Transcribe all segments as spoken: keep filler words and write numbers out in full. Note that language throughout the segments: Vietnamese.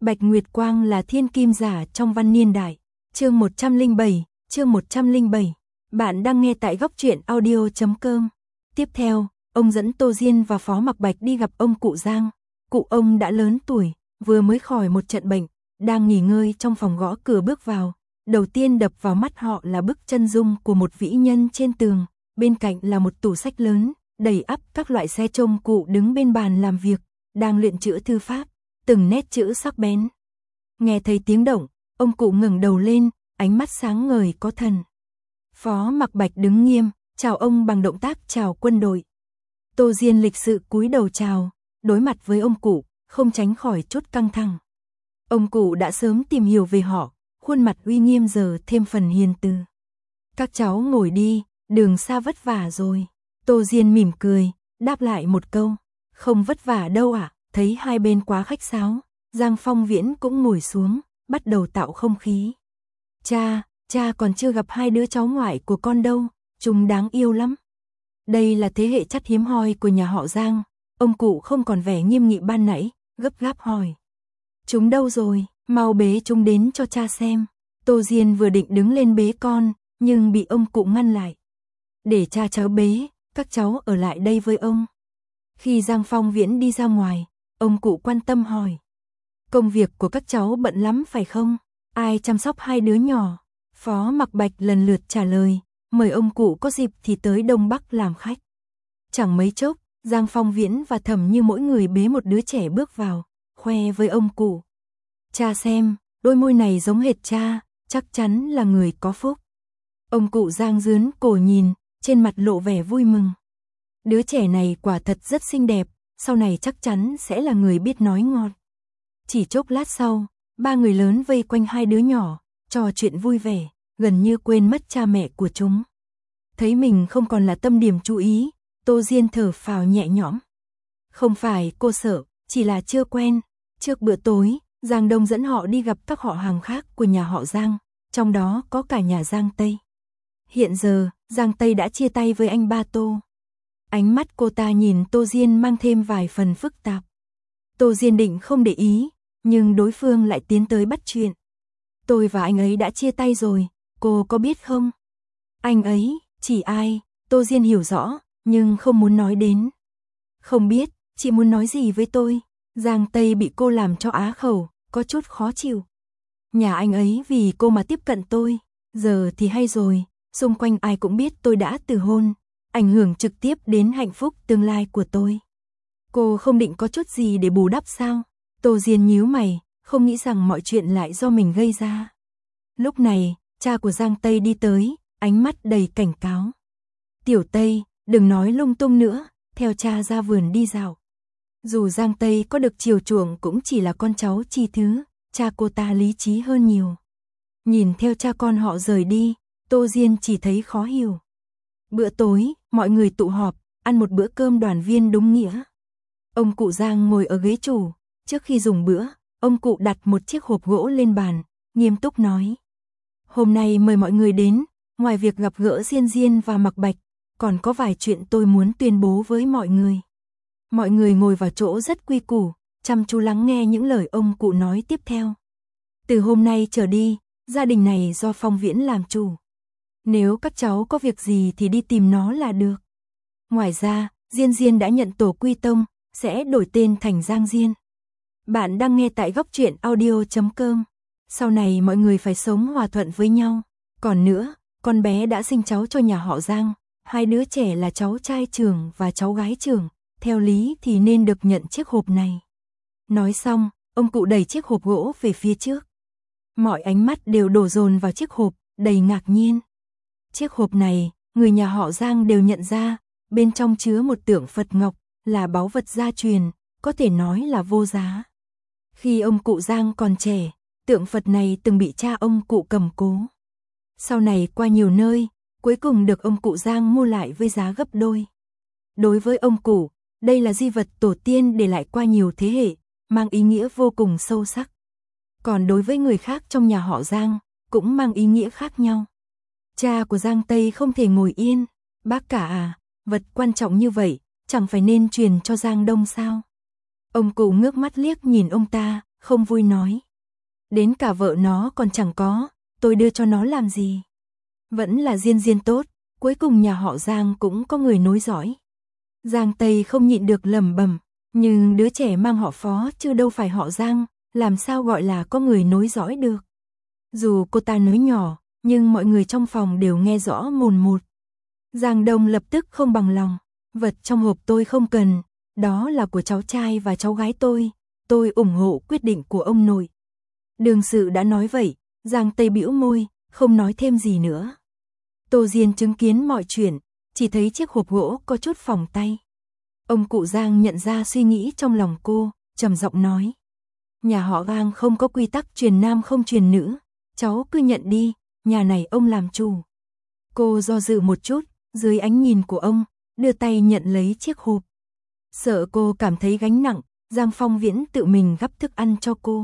Bạch Nguyệt Quang là thiên kim giả trong văn niên đại. Chương một trăm lẻ bảy, chương một trăm lẻ bảy. Bạn đang nghe tại góc truyện audio chấm com. Tiếp theo, ông dẫn Tô Diên và Phó Mặc Bạch đi gặp ông cụ Giang. Cụ ông đã lớn tuổi, vừa mới khỏi một trận bệnh, đang nghỉ ngơi trong phòng gõ cửa bước vào. Đầu tiên đập vào mắt họ là bức chân dung của một vĩ nhân trên tường, bên cạnh là một tủ sách lớn, đầy ắp các loại xe trông cụ đứng bên bàn làm việc, đang luyện chữ thư pháp, từng nét chữ sắc bén. Nghe thấy tiếng động, ông cụ ngẩng đầu lên, ánh mắt sáng ngời có thần. Phó Mặc Bạch đứng nghiêm, chào ông bằng động tác chào quân đội. Tô Diên lịch sự cúi đầu chào, đối mặt với ông cụ, không tránh khỏi chút căng thẳng. Ông cụ đã sớm tìm hiểu về họ, khuôn mặt uy nghiêm giờ thêm phần hiền từ. Các cháu ngồi đi, đường xa vất vả rồi. Tô Diên mỉm cười, đáp lại một câu. Không vất vả đâu ạ. À? Thấy hai bên quá khách sáo, Giang Phong Viễn cũng ngồi xuống, bắt đầu tạo không khí. Cha, cha còn chưa gặp hai đứa cháu ngoại của con đâu, chúng đáng yêu lắm. Đây là thế hệ chất hiếm hoi của nhà họ Giang, ông cụ không còn vẻ nghiêm nghị ban nãy, gấp gáp hỏi. Chúng đâu rồi, mau bế chúng đến cho cha xem. Tô Diên vừa định đứng lên bế con, nhưng bị ông cụ ngăn lại. Để cha cháu bế, các cháu ở lại đây với ông. Khi Giang Phong Viễn đi ra ngoài, ông cụ quan tâm hỏi. Công việc của các cháu bận lắm phải không? Ai chăm sóc hai đứa nhỏ? Phó Mặc Bạch lần lượt trả lời, mời ông cụ có dịp thì tới Đông Bắc làm khách. Chẳng mấy chốc, Giang Phong Viễn và Thẩm Như mỗi người bế một đứa trẻ bước vào, khoe với ông cụ. Cha xem, đôi môi này giống hệt cha, chắc chắn là người có phúc. Ông cụ Giang dướn cổ nhìn, trên mặt lộ vẻ vui mừng. Đứa trẻ này quả thật rất xinh đẹp, sau này chắc chắn sẽ là người biết nói ngon. Chỉ chốc lát sau, ba người lớn vây quanh hai đứa nhỏ, trò chuyện vui vẻ, gần như quên mất cha mẹ của chúng. Thấy mình không còn là tâm điểm chú ý, Tô Diên thở phào nhẹ nhõm. Không phải cô sợ, chỉ là chưa quen. Trước bữa tối, Giang Đông dẫn họ đi gặp các họ hàng khác của nhà họ Giang, trong đó có cả nhà Giang Tây. Hiện giờ, Giang Tây đã chia tay với anh ba Tô. Ánh mắt cô ta nhìn Tô Diên mang thêm vài phần phức tạp. Tô Diên định không để ý, nhưng đối phương lại tiến tới bắt chuyện. Tôi và anh ấy đã chia tay rồi, cô có biết không? Anh ấy, chỉ ai? Tô Diên hiểu rõ, nhưng không muốn nói đến. Không biết, chị muốn nói gì với tôi? Giang Tây bị cô làm cho á khẩu, có chút khó chịu. Nhà anh ấy vì cô mà tiếp cận tôi, giờ thì hay rồi, xung quanh ai cũng biết tôi đã từ hôn, ảnh hưởng trực tiếp đến hạnh phúc tương lai của tôi. Cô không định có chút gì để bù đắp sao? Tô Diên nhíu mày, không nghĩ rằng mọi chuyện lại do mình gây ra. Lúc này, cha của Giang Tây đi tới, ánh mắt đầy cảnh cáo. Tiểu Tây, đừng nói lung tung nữa, theo cha ra vườn đi dạo. Dù Giang Tây có được chiều chuộng cũng chỉ là con cháu chi thứ, cha cô ta lý trí hơn nhiều. Nhìn theo cha con họ rời đi, Tô Diên chỉ thấy khó hiểu. Bữa tối, mọi người tụ họp, ăn một bữa cơm đoàn viên đúng nghĩa. Ông cụ Giang ngồi ở ghế chủ, trước khi dùng bữa, ông cụ đặt một chiếc hộp gỗ lên bàn, nghiêm túc nói. Hôm nay mời mọi người đến, ngoài việc gặp gỡ Diên Diên và Mặc Bạch, còn có vài chuyện tôi muốn tuyên bố với mọi người. Mọi người ngồi vào chỗ rất quy củ, chăm chú lắng nghe những lời ông cụ nói tiếp theo. Từ hôm nay trở đi, gia đình này do Phong Viễn làm chủ. Nếu các cháu có việc gì thì đi tìm nó là được. Ngoài ra, Diên Diên đã nhận tổ quy tông, sẽ đổi tên thành Giang Diên. Bạn đang nghe tại góc truyện audio chấm com. Sau này mọi người phải sống hòa thuận với nhau. Còn nữa, con bé đã sinh cháu cho nhà họ Giang. Hai đứa trẻ là cháu trai trưởng và cháu gái trưởng. Theo lý thì nên được nhận chiếc hộp này. Nói xong, ông cụ đẩy chiếc hộp gỗ về phía trước. Mọi ánh mắt đều đổ dồn vào chiếc hộp, đầy ngạc nhiên. Chiếc hộp này, người nhà họ Giang đều nhận ra, bên trong chứa một tượng Phật Ngọc, là báu vật gia truyền, có thể nói là vô giá. Khi ông cụ Giang còn trẻ, tượng Phật này từng bị cha ông cụ cầm cố. Sau này qua nhiều nơi, cuối cùng được ông cụ Giang mua lại với giá gấp đôi. Đối với ông cụ, đây là di vật tổ tiên để lại qua nhiều thế hệ, mang ý nghĩa vô cùng sâu sắc. Còn đối với người khác trong nhà họ Giang, cũng mang ý nghĩa khác nhau. Cha của Giang Tây không thể ngồi yên. Bác cả à, vật quan trọng như vậy, chẳng phải nên truyền cho Giang Đông sao? Ông cụ ngước mắt liếc nhìn ông ta, không vui nói. Đến cả vợ nó còn chẳng có, tôi đưa cho nó làm gì. Vẫn là Diên Diên tốt, cuối cùng nhà họ Giang cũng có người nối dõi. Giang Tây không nhịn được lẩm bẩm, nhưng đứa trẻ mang họ Phó chứ đâu phải họ Giang, làm sao gọi là có người nối dõi được. Dù cô ta nói nhỏ, nhưng mọi người trong phòng đều nghe rõ mồn một. Giang Đông lập tức không bằng lòng, vật trong hộp tôi không cần, đó là của cháu trai và cháu gái tôi, tôi ủng hộ quyết định của ông nội. Đường sự đã nói vậy, Giang Tây bĩu môi, không nói thêm gì nữa. Tô Diên chứng kiến mọi chuyện, chỉ thấy chiếc hộp gỗ có chút phỏng tay. Ông cụ Giang nhận ra suy nghĩ trong lòng cô, trầm giọng nói. Nhà họ Giang không có quy tắc truyền nam không truyền nữ, cháu cứ nhận đi, nhà này ông làm chủ. Cô do dự một chút, dưới ánh nhìn của ông, đưa tay nhận lấy chiếc hộp. Sợ cô cảm thấy gánh nặng, Giang Phong Viễn tự mình gắp thức ăn cho cô.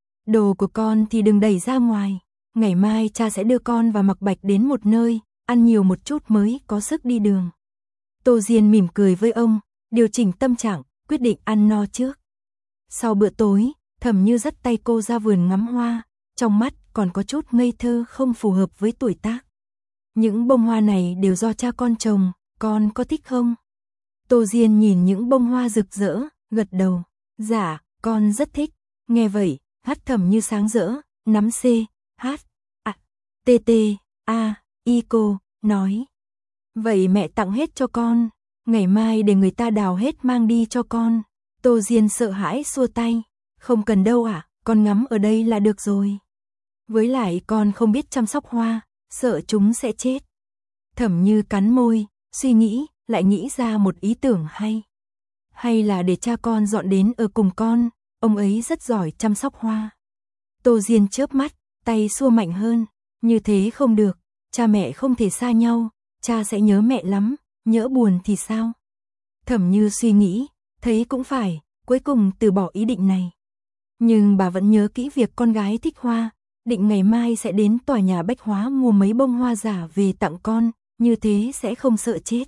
Đồ của con thì đừng đẩy ra ngoài, ngày mai cha sẽ đưa con và Mặc Bạch đến một nơi, ăn nhiều một chút mới có sức đi đường. Tô Diên mỉm cười với ông, điều chỉnh tâm trạng, quyết định ăn no trước. Sau bữa tối, Thẩm Như dắt tay cô ra vườn ngắm hoa, trong mắt còn có chút ngây thơ không phù hợp với tuổi tác. Những bông hoa này đều do cha con trồng, con có thích không? Tô Diên nhìn những bông hoa rực rỡ, gật đầu. Dạ, con rất thích. Nghe vậy, hát Thẩm Như sáng rỡ, nắm C, hát, à, T T, A, I cô, nói. Vậy mẹ tặng hết cho con, ngày mai để người ta đào hết mang đi cho con. Tô Diên sợ hãi xua tay. Không cần đâu ạ, à, con ngắm ở đây là được rồi. Với lại con không biết chăm sóc hoa, sợ chúng sẽ chết. Thẩm Như cắn môi, suy nghĩ, lại nghĩ ra một ý tưởng hay. Hay là để cha con dọn đến ở cùng con, ông ấy rất giỏi chăm sóc hoa. Tô Diên chớp mắt, tay xua mạnh hơn. Như thế không được, cha mẹ không thể xa nhau, cha sẽ nhớ mẹ lắm, nhỡ buồn thì sao? Thẩm Như suy nghĩ, thấy cũng phải, cuối cùng từ bỏ ý định này. Nhưng bà vẫn nhớ kỹ việc con gái thích hoa, định ngày mai sẽ đến tòa nhà bách hóa mua mấy bông hoa giả về tặng con, như thế sẽ không sợ chết.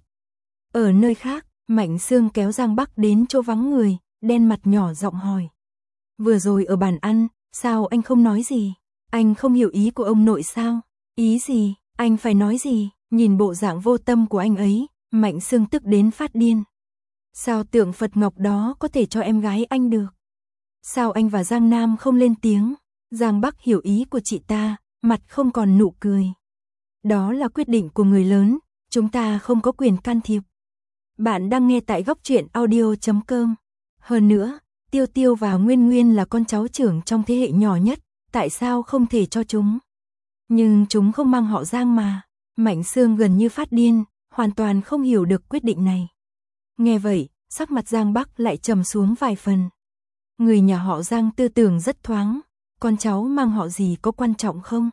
Ở nơi khác, Mạnh Sương kéo Giang Bắc đến chỗ vắng người, đen mặt nhỏ giọng hỏi. Vừa rồi ở bàn ăn, sao anh không nói gì? Anh không hiểu ý của ông nội sao? Ý gì? Anh phải nói gì? Nhìn bộ dạng vô tâm của anh ấy, Mạnh Sương tức đến phát điên. Sao tượng Phật Ngọc đó có thể cho em gái anh được? Sao anh và Giang Nam không lên tiếng? Giang Bắc hiểu ý của chị ta, mặt không còn nụ cười. Đó là quyết định của người lớn, chúng ta không có quyền can thiệp. Bạn đang nghe tại góc truyện audio chấm com. Hơn nữa, Tiêu Tiêu và Nguyên Nguyên là con cháu trưởng trong thế hệ nhỏ nhất, tại sao không thể cho chúng? Nhưng chúng không mang họ Giang mà. Mạnh Sương gần như phát điên, hoàn toàn không hiểu được quyết định này. Nghe vậy, sắc mặt Giang Bắc lại trầm xuống vài phần. Người nhà họ Giang tư tưởng rất thoáng, con cháu mang họ gì có quan trọng không?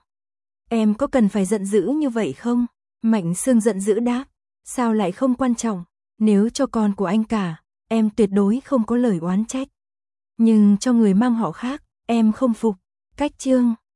Em có cần phải giận dữ như vậy không? Mạnh Sương giận dữ đáp, sao lại không quan trọng? Nếu cho con của anh cả, em tuyệt đối không có lời oán trách. Nhưng cho người mang họ khác, em không phục. Cách chương